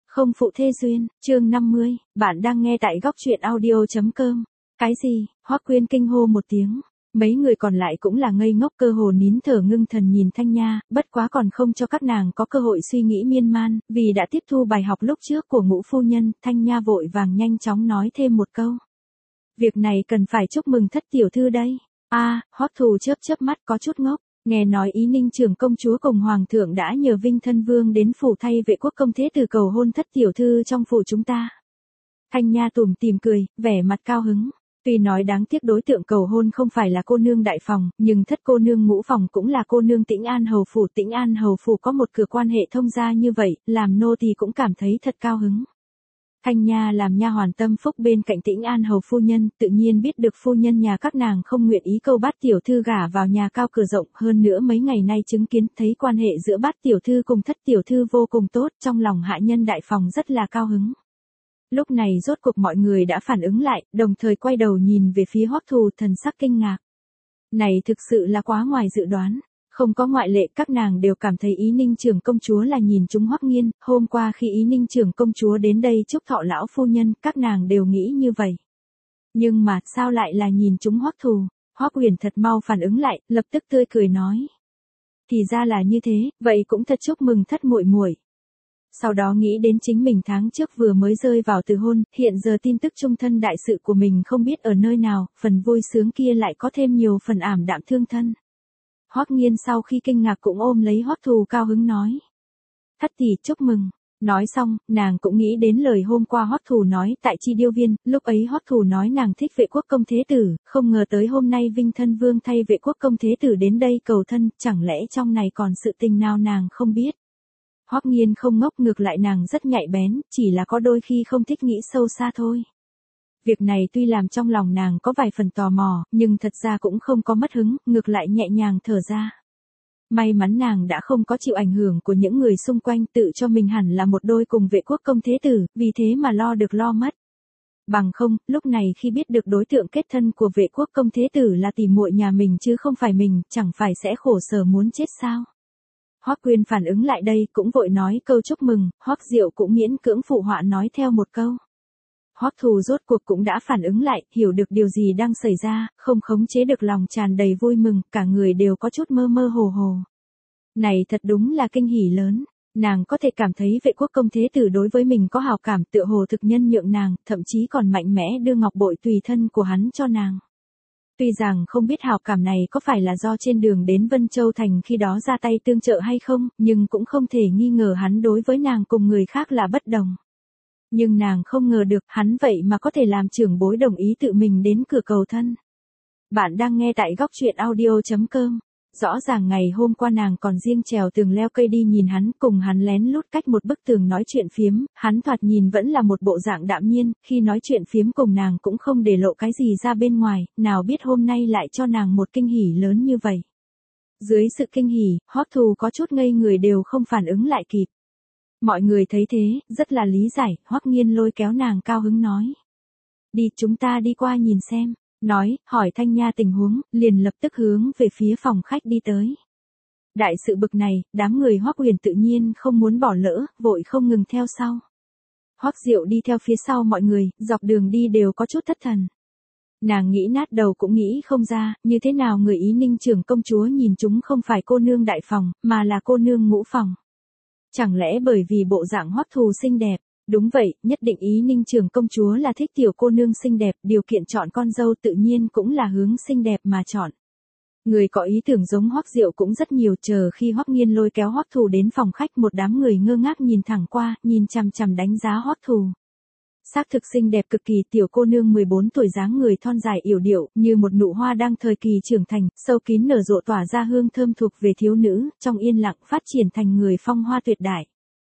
Không phụ thê duyên, chương 50, bạn đang nghe tại góc truyện audio.com. Cái gì? Hoắc Quyên kinh hô một tiếng. Mấy người còn lại cũng là ngây ngốc cơ hồ nín thở ngưng thần nhìn Thanh Nha, bất quá còn không cho các nàng có cơ hội suy nghĩ miên man, vì đã tiếp thu bài học lúc trước của Ngũ phu nhân, Thanh Nha vội vàng nhanh chóng nói thêm một câu. Việc này cần phải chúc mừng Thất tiểu thư đây. Hoắc Thù chớp chớp mắt có chút ngốc. Nghe nói Ý Ninh trưởng công chúa cùng hoàng thượng đã nhờ Vinh thân vương đến phủ thay vệ quốc công thế tử cầu hôn Thất tiểu thư trong phủ chúng ta. Thanh Nha tủm tỉm cười, vẻ mặt cao hứng. Tuy nói đáng tiếc đối tượng cầu hôn không phải là cô nương đại phòng, nhưng Thất cô nương Ngũ phòng cũng là cô nương Tĩnh An hầu phủ. Tĩnh An hầu phủ có một cửa quan hệ thông gia như vậy, làm nô tỳ cũng cảm thấy thật cao hứng. Thanh Nha làm nha hoàn tâm phúc bên cạnh Tĩnh An hầu phu nhân, tự nhiên biết được phu nhân nhà các nàng không nguyện ý câu Bát tiểu thư gả vào nhà cao cửa rộng, hơn nữa mấy ngày nay chứng kiến thấy quan hệ giữa Bát tiểu thư cùng Thất tiểu thư vô cùng tốt, trong lòng hạ nhân đại phòng rất là cao hứng. Lúc này rốt cuộc mọi người đã phản ứng lại, đồng thời quay đầu nhìn về phía Hoắc Thù, thần sắc kinh ngạc. Này thực sự là quá ngoài dự đoán. Không có ngoại lệ, các nàng đều cảm thấy Ý Ninh trưởng công chúa là nhìn chúng Hoắc Nghiên. Hôm qua khi Ý Ninh trưởng công chúa đến đây chúc thọ lão phu nhân, các nàng đều nghĩ như vậy. Nhưng mà sao lại là nhìn chúng Hoắc Thù? Hoắc Huyền thật mau phản ứng lại, lập tức tươi cười nói. Thì ra là như thế, vậy cũng thật chúc mừng Thất muội muội. Sau đó nghĩ đến chính mình tháng trước vừa mới rơi vào từ hôn, hiện giờ tin tức chung thân đại sự của mình không biết ở nơi nào, phần vui sướng kia lại có thêm nhiều phần ảm đạm thương thân. Hoắc Nghiên sau khi kinh ngạc cũng ôm lấy Hoắc Thù cao hứng nói. Thất tỷ chúc mừng. Nói xong, nàng cũng nghĩ đến lời hôm qua Hoắc Thù nói tại Chi Điêu Viên, lúc ấy Hoắc Thù nói nàng thích vệ quốc công thế tử, không ngờ tới hôm nay Vinh thân vương thay vệ quốc công thế tử đến đây cầu thân, chẳng lẽ trong này còn sự tình nào nàng không biết. Hoắc Nghiên không ngốc, ngược lại nàng rất nhạy bén, chỉ là có đôi khi không thích nghĩ sâu xa thôi. Việc này tuy làm trong lòng nàng có vài phần tò mò, nhưng thật ra cũng không có mất hứng, ngược lại nhẹ nhàng thở ra. May mắn nàng đã không có chịu ảnh hưởng của những người xung quanh, tự cho mình hẳn là một đôi cùng vệ quốc công thế tử, vì thế mà lo được lo mất. Bằng không, lúc này khi biết được đối tượng kết thân của vệ quốc công thế tử là tỷ muội nhà mình chứ không phải mình, chẳng phải sẽ khổ sở muốn chết sao? Hoắc Quyên phản ứng lại đây cũng vội nói câu chúc mừng, Hoắc Diệu cũng miễn cưỡng phụ họa nói theo một câu. Hoắc Thù rốt cuộc cũng đã phản ứng lại, hiểu được điều gì đang xảy ra, không khống chế được lòng tràn đầy vui mừng, cả người đều có chút mơ mơ hồ hồ. Này thật đúng là kinh hỉ lớn, nàng có thể cảm thấy vệ quốc công thế tử đối với mình có hào cảm, tựa hồ thực nhân nhượng nàng, thậm chí còn mạnh mẽ đưa ngọc bội tùy thân của hắn cho nàng. Tuy rằng không biết hào cảm này có phải là do trên đường đến Vân Châu Thành khi đó ra tay tương trợ hay không, nhưng cũng không thể nghi ngờ hắn đối với nàng cùng người khác là bất đồng. Nhưng nàng không ngờ được hắn vậy mà có thể làm trưởng bối đồng ý tự mình đến cửa cầu thân. Bạn đang nghe tại góc truyện audio.com. Rõ ràng ngày hôm qua nàng còn riêng trèo tường leo cây đi nhìn hắn, cùng hắn lén lút cách một bức tường nói chuyện phiếm, hắn thoạt nhìn vẫn là một bộ dạng đạm nhiên, khi nói chuyện phiếm cùng nàng cũng không để lộ cái gì ra bên ngoài, nào biết hôm nay lại cho nàng một kinh hỉ lớn như vậy. Dưới sự kinh hỉ, Hoắc Thù có chút ngây người đều không phản ứng lại kịp. Mọi người thấy thế, rất là lý giải, Hoắc Nghiên lôi kéo nàng cao hứng nói. Đi, chúng ta đi qua nhìn xem. Nói, hỏi Thanh Nha tình huống, liền lập tức hướng về phía phòng khách đi tới. Đại sự bực này, đám người Hoắc Huyền tự nhiên không muốn bỏ lỡ, vội không ngừng theo sau. Hoắc Diệu đi theo phía sau mọi người, dọc đường đi đều có chút thất thần. Nàng nghĩ nát đầu cũng nghĩ không ra, như thế nào người Ý Ninh trưởng công chúa nhìn chúng không phải cô nương đại phòng, mà là cô nương Ngũ phòng. Chẳng lẽ bởi vì bộ dạng Hoắc Thù xinh đẹp? Đúng vậy, nhất định Ý Ninh trưởng công chúa là thích tiểu cô nương xinh đẹp, điều kiện chọn con dâu tự nhiên cũng là hướng xinh đẹp mà chọn. Người có ý tưởng giống Hoắc Diệu cũng rất nhiều, chờ khi Hoắc Nghiên lôi kéo Hoắc Thù đến phòng khách, một đám người ngơ ngác nhìn thẳng qua, nhìn chằm chằm đánh giá Hoắc Thù. Xác thực xinh đẹp cực kỳ, tiểu cô nương 14 tuổi, dáng người thon dài yểu điệu, như một nụ hoa đang thời kỳ trưởng thành, sâu kín nở rộ tỏa ra hương thơm thuộc về thiếu nữ, trong yên lặng phát triển thành người phong hoa tuyệt đại.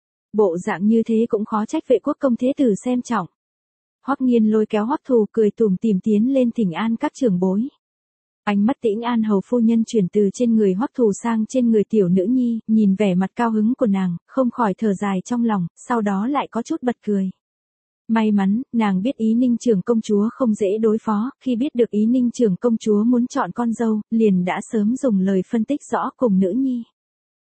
Bộ dạng như thế cũng khó trách vệ quốc công thế tử xem trọng. Hoắc Nghiên lôi kéo Hoắc Thù cười tủm tỉm tiến lên thỉnh an các trưởng bối. Ánh mắt Tĩnh An hầu phu nhân chuyển từ trên người Hoắc Thù sang trên người tiểu nữ nhi, nhìn vẻ mặt cao hứng của nàng, không khỏi thở dài trong lòng, sau đó lại có chút bật cười. May mắn, nàng biết Ý Ninh trưởng công chúa không dễ đối phó, khi biết được Ý Ninh trưởng công chúa muốn chọn con dâu, liền đã sớm dùng lời phân tích rõ cùng nữ nhi.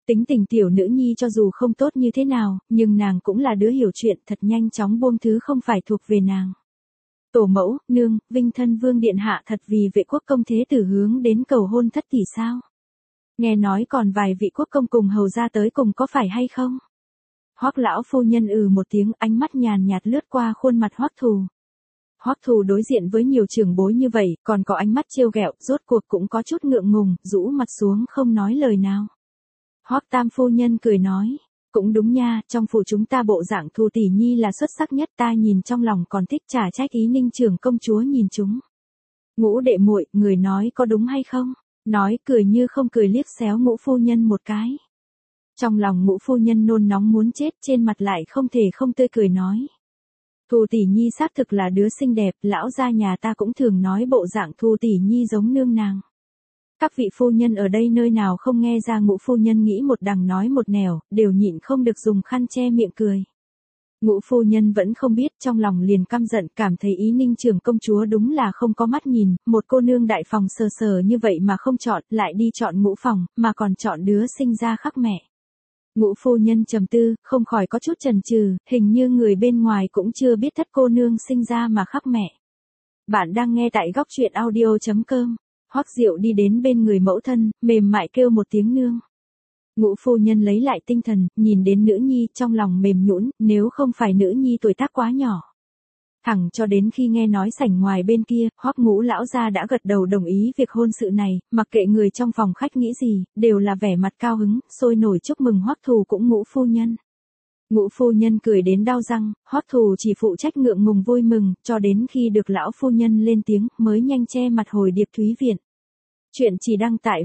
Tính tình tiểu nữ nhi cho dù không tốt như thế nào, nhưng nàng cũng là đứa hiểu chuyện, thật nhanh chóng buông thứ không phải thuộc về nàng. Tổ mẫu, nương, Vinh Thân Vương điện hạ thật vì Vệ quốc công thế tử hướng đến cầu hôn thất tỷ sao? Nghe nói còn vài vị quốc công cùng hầu ra tới cùng có phải hay không? Hoắc lão phu nhân một tiếng, ánh mắt nhàn nhạt lướt qua khuôn mặt Hoắc Thù. Hoắc Thù đối diện với nhiều trưởng bối như vậy, còn có ánh mắt trêu ghẹo, rốt cuộc cũng có chút ngượng ngùng, rũ mặt xuống không nói lời nào. Hoắc tam phu nhân cười nói, cũng đúng nha, trong phủ chúng ta bộ dạng Thù tỷ nhi là xuất sắc nhất, ta nhìn trong lòng còn thích trả trách ý Ninh trưởng công chúa nhìn chúng. Ngũ đệ muội, người nói có đúng hay không? Nói cười như không cười liếc xéo Ngũ phu nhân một cái. Trong lòng Ngũ phu nhân nôn nóng muốn chết, trên mặt lại không thể không tươi cười nói. Thù tỷ nhi xác thực là đứa xinh đẹp, lão gia nhà ta cũng thường nói bộ dạng Thù tỷ nhi giống nương nàng. Các vị phu nhân ở đây nơi nào không nghe ra Ngũ phu nhân nghĩ một đằng nói một nẻo, đều nhịn không được dùng khăn che miệng cười. Ngũ phu nhân vẫn không biết, trong lòng liền căm giận, cảm thấy ý Ninh trưởng công chúa đúng là không có mắt nhìn, một cô nương đại phòng sờ sờ như vậy mà không chọn, lại đi chọn Ngũ phòng, mà còn chọn đứa sinh ra khắc mẹ. Ngũ phu nhân trầm tư, không khỏi có chút chần chừ, hình như người bên ngoài cũng chưa biết thất cô nương sinh ra mà khắc mẹ. Bạn đang nghe tại góc truyện audio.com. Hoắc Diệu đi đến bên người mẫu thân, mềm mại kêu một tiếng nương. Ngũ phu nhân lấy lại tinh thần, nhìn đến nữ nhi, trong lòng mềm nhũn, nếu không phải nữ nhi tuổi tác quá nhỏ. Thẳng cho đến khi nghe nói sảnh ngoài bên kia, Hoắc Ngũ lão gia đã gật đầu đồng ý việc hôn sự này, mặc kệ người trong phòng khách nghĩ gì, đều là vẻ mặt cao hứng, sôi nổi chúc mừng Hoắc Thù cũng Ngũ phu nhân. Ngũ phu nhân cười đến đau răng, Hoắc Thù chỉ phụ trách ngượng ngùng vui mừng, cho đến khi được lão phu nhân lên tiếng, mới nhanh che mặt hồi Điệp Thúy Viện. Chuyện chỉ đăng tại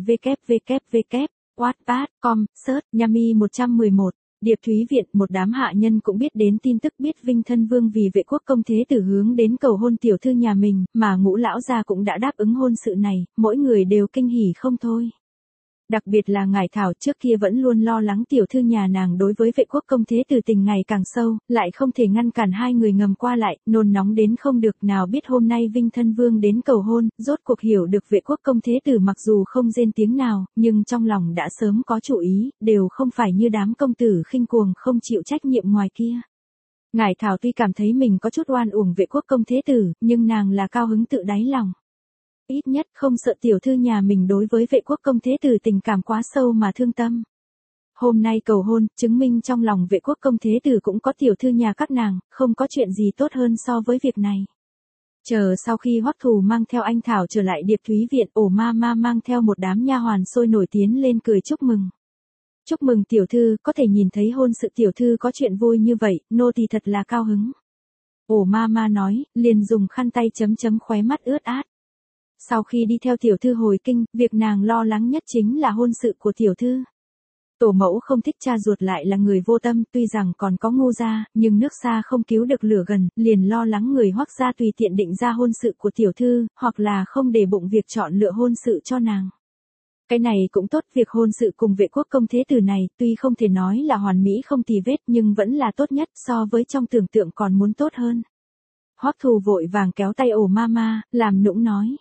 www.wattpad.com, search Yami 111. Điệp Thúy Viện, một đám hạ nhân cũng biết đến tin tức biết Vinh Thân Vương vì Vệ quốc công thế tử hướng đến cầu hôn tiểu thư nhà mình, mà Ngũ lão gia cũng đã đáp ứng hôn sự này, mỗi người đều kinh hỉ không thôi. Đặc biệt là Ngải Thảo trước kia vẫn luôn lo lắng tiểu thư nhà nàng đối với Vệ quốc công thế tử tình ngày càng sâu, lại không thể ngăn cản hai người ngầm qua lại, nôn nóng đến không được, nào biết hôm nay Vinh Thân Vương đến cầu hôn, rốt cuộc hiểu được Vệ quốc công thế tử mặc dù không rên tiếng nào, nhưng trong lòng đã sớm có chủ ý, đều không phải như đám công tử khinh cuồng không chịu trách nhiệm ngoài kia. Ngải Thảo tuy cảm thấy mình có chút oan uổng Vệ quốc công thế tử, nhưng nàng là cao hứng tự đáy lòng. Ít nhất không sợ tiểu thư nhà mình đối với Vệ quốc công thế tử tình cảm quá sâu mà thương tâm. Hôm nay cầu hôn, chứng minh trong lòng Vệ quốc công thế tử cũng có tiểu thư nhà các nàng, không có chuyện gì tốt hơn so với việc này. Chờ sau khi Hoắc Thù mang theo anh Thảo trở lại Điệp Thúy Viện, Ổ ma ma mang theo một đám nha hoàn sôi nổi tiến lên cười chúc mừng. Chúc mừng tiểu thư, có thể nhìn thấy hôn sự tiểu thư có chuyện vui như vậy, nô tỳ thật là cao hứng. Ổ ma ma nói, liền dùng khăn tay chấm khóe mắt ướt át. Sau khi đi theo tiểu thư hồi kinh, việc nàng lo lắng nhất chính là hôn sự của tiểu thư. Tổ mẫu không thích cha ruột lại là người vô tâm, tuy rằng còn có Ngô gia, nhưng nước xa không cứu được lửa gần, liền lo lắng người Hoắc gia tùy tiện định ra hôn sự của tiểu thư, hoặc là không để bụng việc chọn lựa hôn sự cho nàng. Cái này cũng tốt, việc hôn sự cùng Vệ quốc công thế tử này, tuy không thể nói là hoàn mỹ không tì vết nhưng vẫn là tốt nhất, so với trong tưởng tượng còn muốn tốt hơn. Hoắc Thù vội vàng kéo tay Ổ ma ma, làm nũng nói.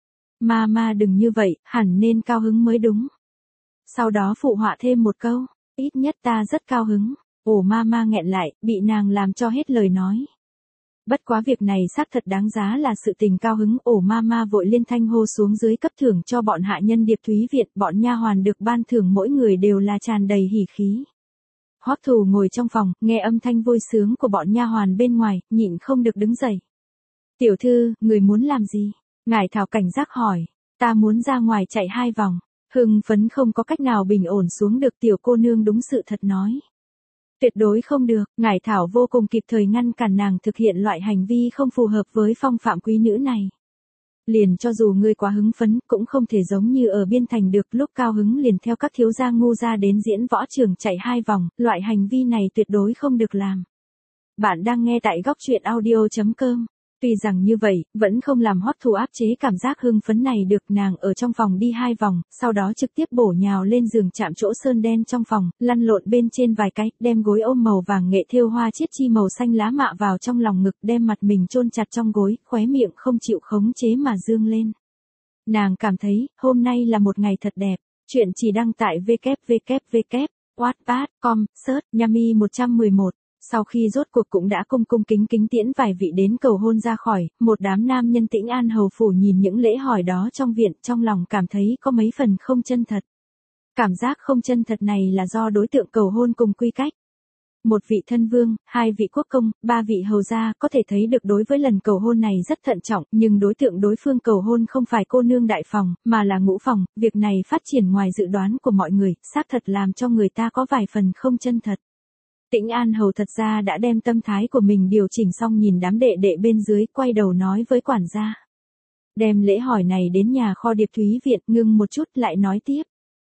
Ma đừng như vậy, hẳn nên cao hứng mới đúng. Sau đó phụ họa thêm một câu, ít nhất ta rất cao hứng. Ổ ma nghẹn lại, bị nàng làm cho hết lời nói. Bất quá việc này xác thật đáng giá là sự tình cao hứng. Ổ ma vội liên thanh hô xuống dưới cấp thưởng cho bọn hạ nhân Điệp Thúy Viện, bọn nha hoàn được ban thưởng mỗi người đều là tràn đầy hỉ khí. Hoắc Thù ngồi trong phòng, nghe âm thanh vui sướng của bọn nha hoàn bên ngoài, nhịn không được đứng dậy. Tiểu thư, người muốn làm gì? Ngải Thảo cảnh giác hỏi, ta muốn ra ngoài chạy 2 vòng. Hưng phấn không có cách nào bình ổn xuống được, tiểu cô nương đúng sự thật nói. Tuyệt đối không được, Ngải Thảo vô cùng kịp thời ngăn cản nàng thực hiện loại hành vi không phù hợp với phong phạm quý nữ này. Liền cho dù ngươi quá hứng phấn, cũng không thể giống như ở biên thành được, lúc cao hứng liền theo các thiếu gia ngu gia đến diễn võ trường chạy 2 vòng, loại hành vi này tuyệt đối không được làm. Bạn đang nghe tại góc truyện audio.com. Tuy rằng như vậy, vẫn không làm Hoắc Thù áp chế cảm giác hưng phấn này được, nàng ở trong phòng đi 2 vòng, sau đó trực tiếp bổ nhào lên giường chạm chỗ sơn đen trong phòng, lăn lộn bên trên vài cái, đem gối ôm màu vàng nghệ thêu hoa chiết chi màu xanh lá mạ vào trong lòng ngực, đem mặt mình chôn chặt trong gối, khóe miệng không chịu khống chế mà dương lên. Nàng cảm thấy, hôm nay là một ngày thật đẹp. Chuyện chỉ đăng tại www Wattpad, com, search, Yami 111. Sau khi rốt cuộc cũng đã cung cung kính kính tiễn vài vị đến cầu hôn ra khỏi, một đám nam nhân Tĩnh An hầu phủ nhìn những lễ hỏi đó trong viện, trong lòng cảm thấy có mấy phần không chân thật. Cảm giác không chân thật này là do đối tượng cầu hôn cùng quy cách. Một vị thân vương, hai vị quốc công, ba vị hầu gia có thể thấy được đối với lần cầu hôn này rất thận trọng, nhưng đối tượng đối phương cầu hôn không phải cô nương đại phòng, mà là ngũ phòng, việc này phát triển ngoài dự đoán của mọi người, xác thật làm cho người ta có vài phần không chân thật. Tĩnh An hầu thật ra đã đem tâm thái của mình điều chỉnh xong, nhìn đám đệ đệ bên dưới, quay đầu nói với quản gia. Đem lễ hỏi này đến nhà kho Điệp Thúy Viện, ngưng một chút lại nói tiếp.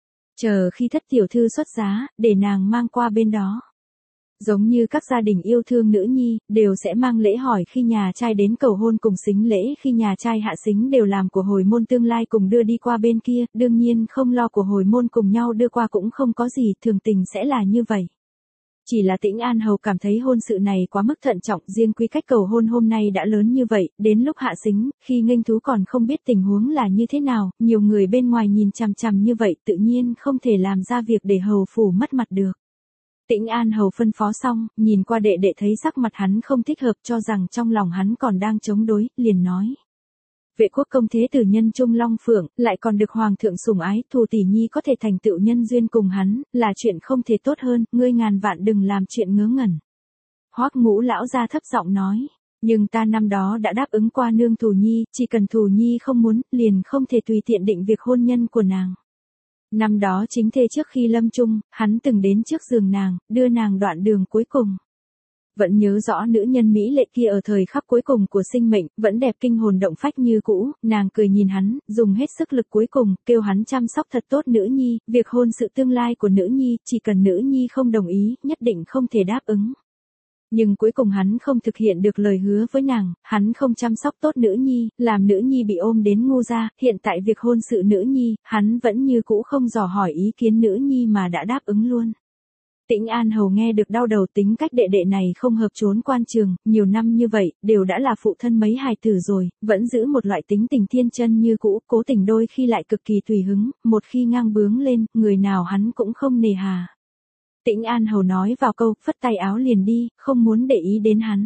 Chờ khi thất tiểu thư xuất giá, để nàng mang qua bên đó. Giống như các gia đình yêu thương nữ nhi, đều sẽ mang lễ hỏi khi nhà trai đến cầu hôn cùng xính lễ khi nhà trai hạ xính đều làm của hồi môn tương lai cùng đưa đi qua bên kia, đương nhiên không lo của hồi môn cùng nhau đưa qua cũng không có gì, thường tình sẽ là như vậy. Chỉ là Tĩnh An hầu cảm thấy hôn sự này quá mức thận trọng, riêng quy cách cầu hôn hôm nay đã lớn như vậy, đến lúc hạ xính, khi nghênh thú còn không biết tình huống là như thế nào, nhiều người bên ngoài nhìn chằm chằm như vậy tự nhiên không thể làm ra việc để hầu phủ mất mặt được. Tĩnh An hầu phân phó xong, nhìn qua đệ đệ thấy sắc mặt hắn không thích hợp, cho rằng trong lòng hắn còn đang chống đối, liền nói. Vệ quốc công thế tử nhân trung long phượng, lại còn được hoàng thượng sủng ái, Thù tỷ nhi có thể thành tựu nhân duyên cùng hắn, là chuyện không thể tốt hơn, ngươi ngàn vạn đừng làm chuyện ngớ ngẩn. Hoắc Ngũ lão gia thấp giọng nói, nhưng ta năm đó đã đáp ứng qua nương Thù nhi, chỉ cần Thù nhi không muốn, liền không thể tùy tiện định việc hôn nhân của nàng. Năm đó chính thê trước khi lâm chung, hắn từng đến trước giường nàng, đưa nàng đoạn đường cuối cùng. Vẫn nhớ rõ nữ nhân mỹ lệ kia ở thời khắc cuối cùng của sinh mệnh, vẫn đẹp kinh hồn động phách như cũ, nàng cười nhìn hắn, dùng hết sức lực cuối cùng, kêu hắn chăm sóc thật tốt nữ nhi, việc hôn sự tương lai của nữ nhi, chỉ cần nữ nhi không đồng ý, nhất định không thể đáp ứng. Nhưng cuối cùng hắn không thực hiện được lời hứa với nàng, hắn không chăm sóc tốt nữ nhi, làm nữ nhi bị ôm đến ngu ra, hiện tại việc hôn sự nữ nhi, hắn vẫn như cũ không dò hỏi ý kiến nữ nhi mà đã đáp ứng luôn. Tĩnh An hầu nghe được đau đầu, tính cách đệ đệ này không hợp chốn quan trường, nhiều năm như vậy, đều đã là phụ thân mấy hài tử rồi, vẫn giữ một loại tính tình thiên chân như cũ, cố tình đôi khi lại cực kỳ tùy hứng, một khi ngang bướng lên, người nào hắn cũng không nề hà. Tĩnh An hầu nói vào câu, phất tay áo liền đi, không muốn để ý đến hắn.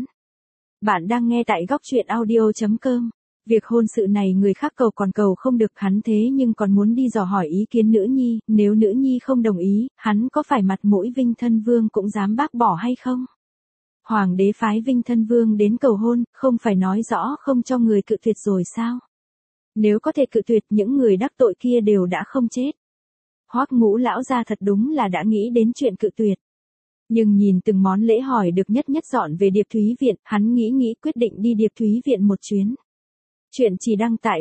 Bạn đang nghe tại góc truyện audio.com. Việc hôn sự này người khác cầu còn cầu không được, hắn thế nhưng còn muốn đi dò hỏi ý kiến nữ nhi, nếu nữ nhi không đồng ý, hắn có phải mặt mũi Vinh Thân Vương cũng dám bác bỏ hay không? Hoàng đế phái Vinh Thân Vương đến cầu hôn, không phải nói rõ không cho người cự tuyệt rồi sao? Nếu có thể cự tuyệt, những người đắc tội kia đều đã không chết. Hoắc Ngũ lão gia thật đúng là đã nghĩ đến chuyện cự tuyệt. Nhưng nhìn từng món lễ hỏi được nhất nhất dọn về Điệp Thúy Viện, hắn nghĩ quyết định đi Điệp Thúy Viện một chuyến. Chuyện chỉ đăng tại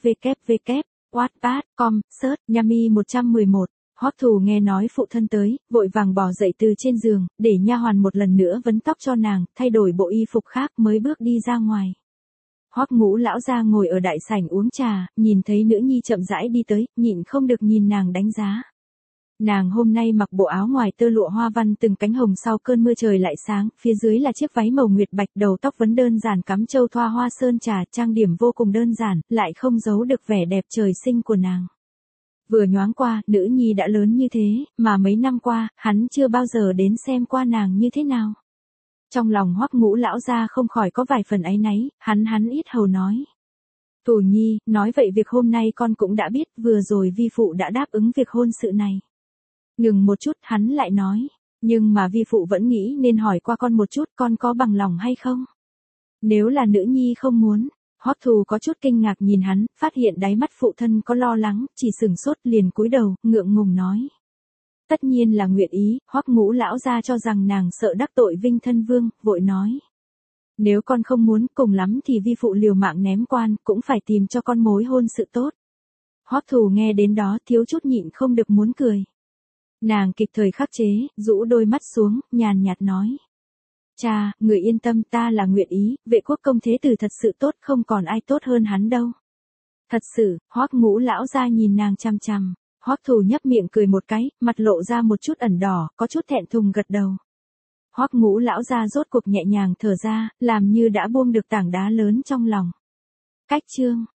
www.wattpad, com, search, Yami 111. Hoắc Thù nghe nói phụ thân tới, vội vàng bò dậy từ trên giường, để nha hoàn một lần nữa vấn tóc cho nàng, thay đổi bộ y phục khác mới bước đi ra ngoài. Hoắc Ngũ lão gia ngồi ở đại sảnh uống trà, nhìn thấy nữ nhi chậm rãi đi tới, nhịn không được nhìn nàng đánh giá. Nàng hôm nay mặc bộ áo ngoài tơ lụa hoa văn từng cánh hồng, sau cơn mưa trời lại sáng, phía dưới là chiếc váy màu nguyệt bạch, đầu tóc vấn đơn giản cắm châu thoa hoa sơn trà, trang điểm vô cùng đơn giản, lại không giấu được vẻ đẹp trời sinh của nàng. Vừa nhoáng qua, nữ nhi đã lớn như thế, mà mấy năm qua, hắn chưa bao giờ đến xem qua nàng như thế nào. Trong lòng Hoắc Ngũ lão gia không khỏi có vài phần áy náy, hắn ít hầu nói. Thù nhi, nói vậy việc hôm nay con cũng đã biết, vừa rồi vi phụ đã đáp ứng việc hôn sự này. Ngừng một chút, hắn lại nói, nhưng mà vi phụ vẫn nghĩ nên hỏi qua con một chút, con có bằng lòng hay không? Nếu là nữ nhi không muốn, Hoắc Thù có chút kinh ngạc nhìn hắn, phát hiện đáy mắt phụ thân có lo lắng, chỉ sừng sốt liền cúi đầu, ngượng ngùng nói. Tất nhiên là nguyện ý, Hoắc Ngũ lão gia cho rằng nàng sợ đắc tội Vinh Thân Vương, vội nói. Nếu con không muốn, cùng lắm thì vi phụ liều mạng ném quan, cũng phải tìm cho con mối hôn sự tốt. Hoắc Thù nghe đến đó thiếu chút nhịn không được muốn cười. Nàng kịp thời khắc chế, rũ đôi mắt xuống, nhàn nhạt nói. Cha, người yên tâm, ta là nguyện ý, vệ quốc công thế tử thật sự tốt, không còn ai tốt hơn hắn đâu. Thật sự, Hoắc Ngũ lão gia nhìn nàng chằm chằm. Hoắc Thù nhấp miệng cười một cái, mặt lộ ra một chút ẩn đỏ, có chút thẹn thùng gật đầu. Hoắc Ngũ lão gia rốt cuộc nhẹ nhàng thở ra, làm như đã buông được tảng đá lớn trong lòng. Cách chương